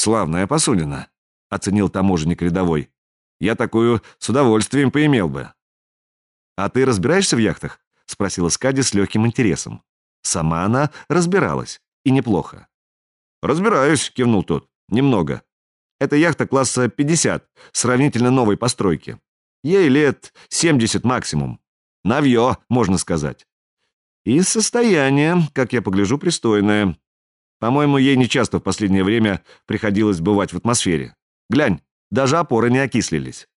«Славная посудина», — оценил таможенник рядовой. «Я такую с удовольствием поимел бы». «А ты разбираешься в яхтах?» — спросила Скади с легким интересом. Сама она разбиралась, и неплохо. «Разбираюсь», — кивнул тот. «Немного. Это яхта класса 50, сравнительно новой постройки. Ей лет 70 максимум. Навье, можно сказать. И состояние, как я погляжу, пристойное. По-моему, ей нечасто в последнее время приходилось бывать в атмосфере. Глянь, даже опоры не окислились».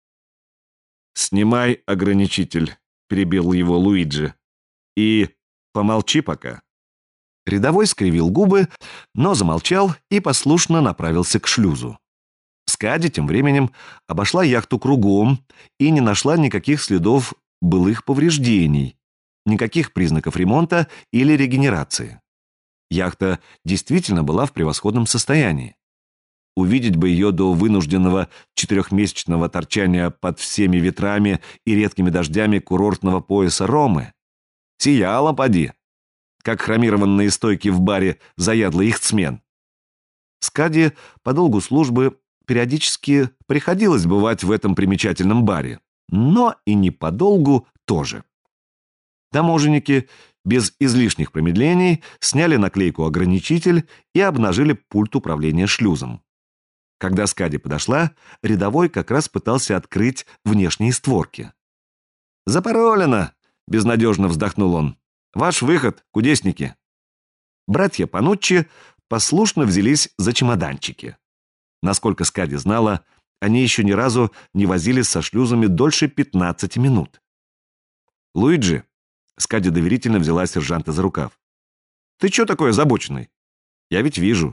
«Снимай ограничитель», — перебил его Луиджи. «И помолчи пока». Рядовой скривил губы, но замолчал и послушно направился к шлюзу. Скади тем временем обошла яхту кругом и не нашла никаких следов былых повреждений, никаких признаков ремонта или регенерации. Яхта действительно была в превосходном состоянии. Увидеть бы ее до вынужденного 4-месячного торчания под всеми ветрами и редкими дождями курортного пояса Ромы. Сияла поди, как хромированные стойки в баре заядлый яхтсмен. Скади по долгу службы периодически приходилось бывать в этом примечательном баре, но и не по долгу тоже. Таможенники без излишних промедлений сняли наклейку «Ограничитель» и обнажили пульт управления шлюзом. Когда Скади подошла, рядовой как раз пытался открыть внешние створки. «Запаролено!» — безнадежно вздохнул он. «Ваш выход, кудесники!» Братья Пануччи послушно взялись за чемоданчики. Насколько Скади знала, они еще ни разу не возились со шлюзами дольше 15 минут. «Луиджи», — Скади доверительно взяла сержанта за рукав, — «ты че такой озабоченный? Я ведь вижу».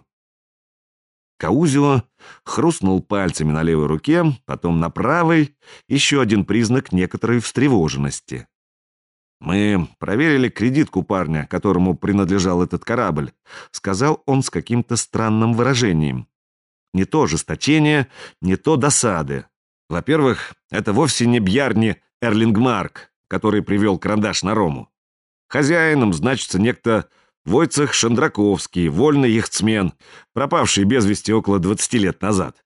Каузио хрустнул пальцами на левой руке, потом на правой, еще один признак некоторой встревоженности. «Мы проверили кредитку парня, которому принадлежал этот корабль», — сказал он с каким-то странным выражением. Не то ожесточение, не то досады. Во-первых, это вовсе не Бьярни Эрлингмарк, который привел карандаш на Рому. Хозяином значится некто Войцех Шандраковский, вольный яхтсмен, пропавший без вести около 20 лет назад.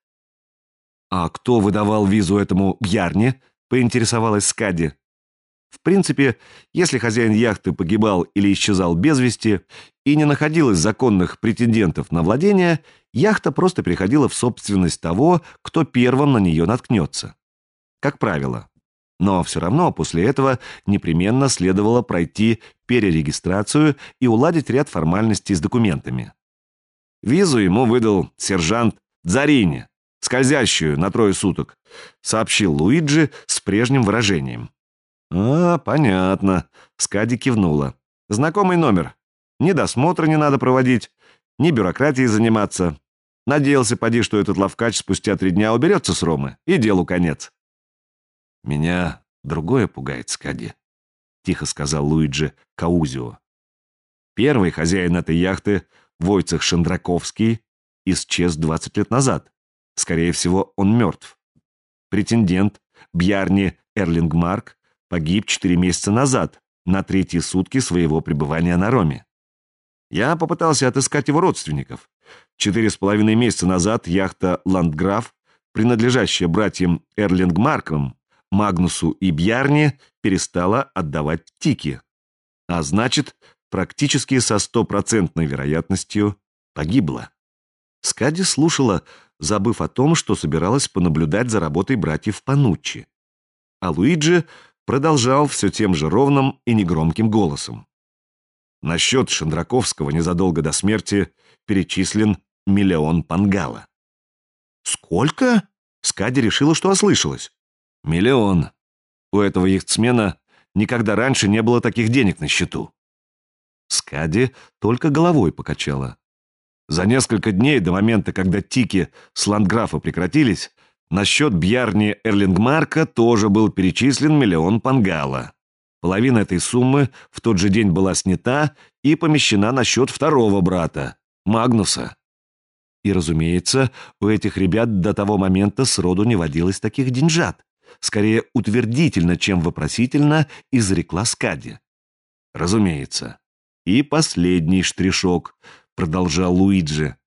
«А кто выдавал визу этому Бьярни?» — поинтересовалась Скади. В принципе, если хозяин яхты погибал или исчезал без вести и не находилось законных претендентов на владение, яхта просто переходила в собственность того, кто первым на нее наткнется. Как правило. Но все равно после этого непременно следовало пройти перерегистрацию и уладить ряд формальностей с документами. Визу ему выдал сержант Дзарини, скользящую на 3 суток, сообщил Луиджи с прежним выражением. «А, понятно», — Скади кивнула. «Знакомый номер. Ни досмотра не надо проводить, ни бюрократией заниматься. Надеялся, поди, что этот ловкач спустя 3 дня уберется с Ромы, и делу конец». «Меня другое пугает, Скади», — тихо сказал Луиджи Каузио. «Первый хозяин этой яхты, Войцех Шандраковский, исчез 20 лет назад. Скорее всего, он мертв. Претендент Бьярни Эрлингмарк погиб 4 месяца назад, на 3-е сутки своего пребывания на Роме. Я попытался отыскать его родственников. 4,5 месяца назад яхта «Ландграф», принадлежащая братьям Эрлингмаркам, Магнусу и Бьярни, перестала отдавать тики. А значит, практически со 100% вероятностью погибла. Скади слушала, забыв о том, что собиралась понаблюдать за работой братьев Пануччи. А Луиджи продолжал все тем же ровным и негромким голосом. На счет Шандраковского незадолго до смерти перечислен 1 миллион пангала. «Сколько?» Скади решила, что ослышалась. 1 миллион. У этого яхтсмена никогда раньше не было таких денег на счету. Скади только головой покачала. За несколько дней до момента, когда тики с Ландграфа прекратились, на счет Бьярни Эрлингмарка тоже был перечислен 1 миллион пангала. Половина этой суммы в тот же день была снята и помещена на счет второго брата, Магнуса. И, разумеется, у этих ребят до того момента сроду не водилось таких деньжат. Скорее утвердительно, чем вопросительно, изрекла Скади. «Разумеется. И последний штришок», — продолжал Луиджи.